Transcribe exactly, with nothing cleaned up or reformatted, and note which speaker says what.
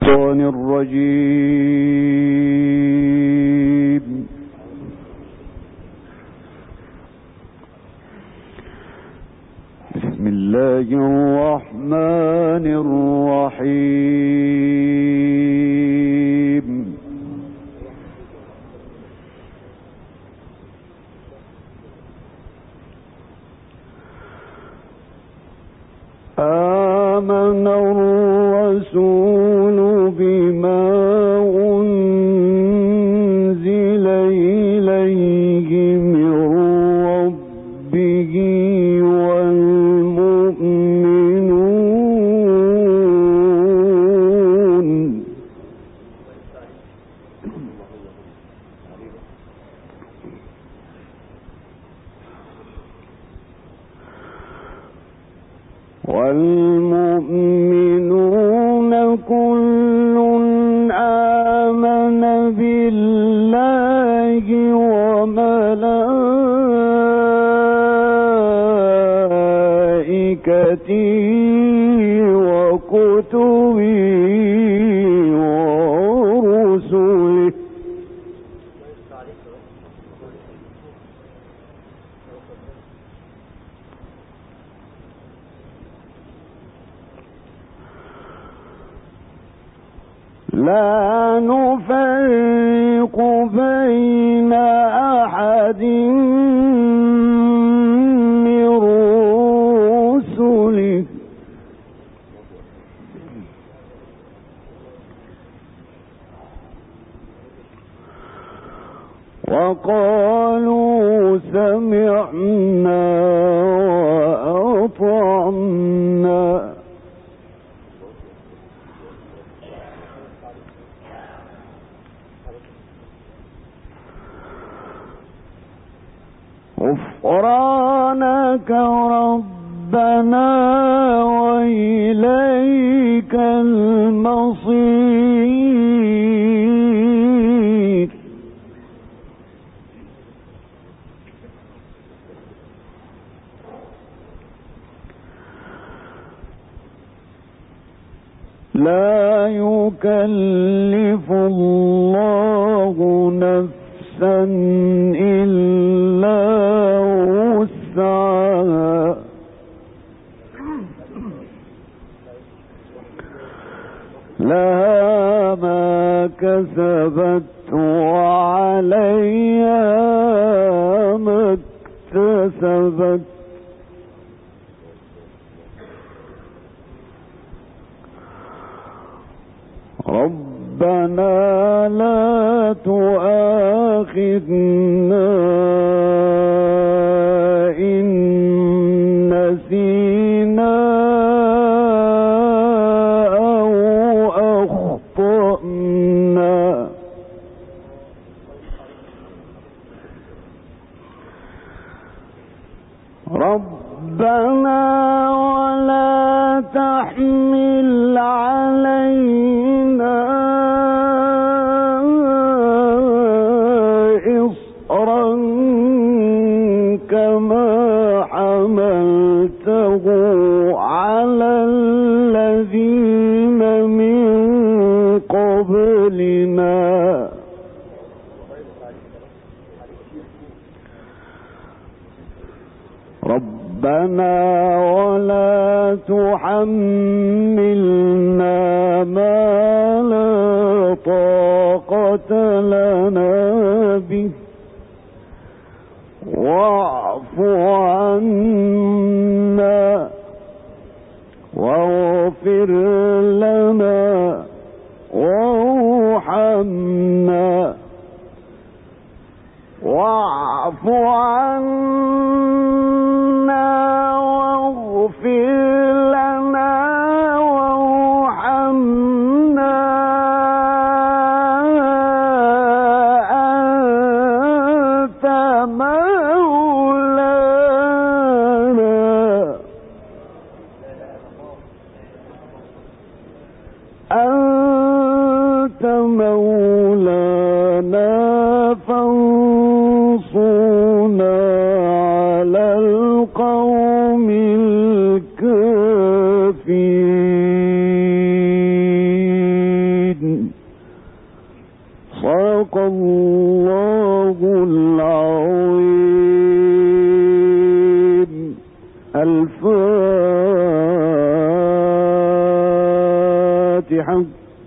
Speaker 1: الشيطان الرجيم. بسم الله الرحمن الرحيم. آمن الرسول بما أنزل إليه من ربه والمؤمنون والمؤمنون كل آمن بالله وملائكته وكتبه ورسله لا نفرق بين أحد من رسله وقالوا سمعنا وأطعنا غفرانك ربنا وإليك المصير. لا يكلف الله نفسا إلا وسعها لها ما كسبت وعليها ما اكتسبت ربنا لا تؤاخذنا إن نسينا أو أخطأنا ربنا ولا تحمل علينا إصرا كما حملته على الذين من قبلنا ربنا ولا تحملنا ما لا طاقة لنا به واعف عنا واغفر لنا وارحمنا واعف عنا واغفر لنا وارحمنا أنت مولانا أنت مولانا فانصرنا على القوم الكافرين. صدق الله العظيم. الفاتحة.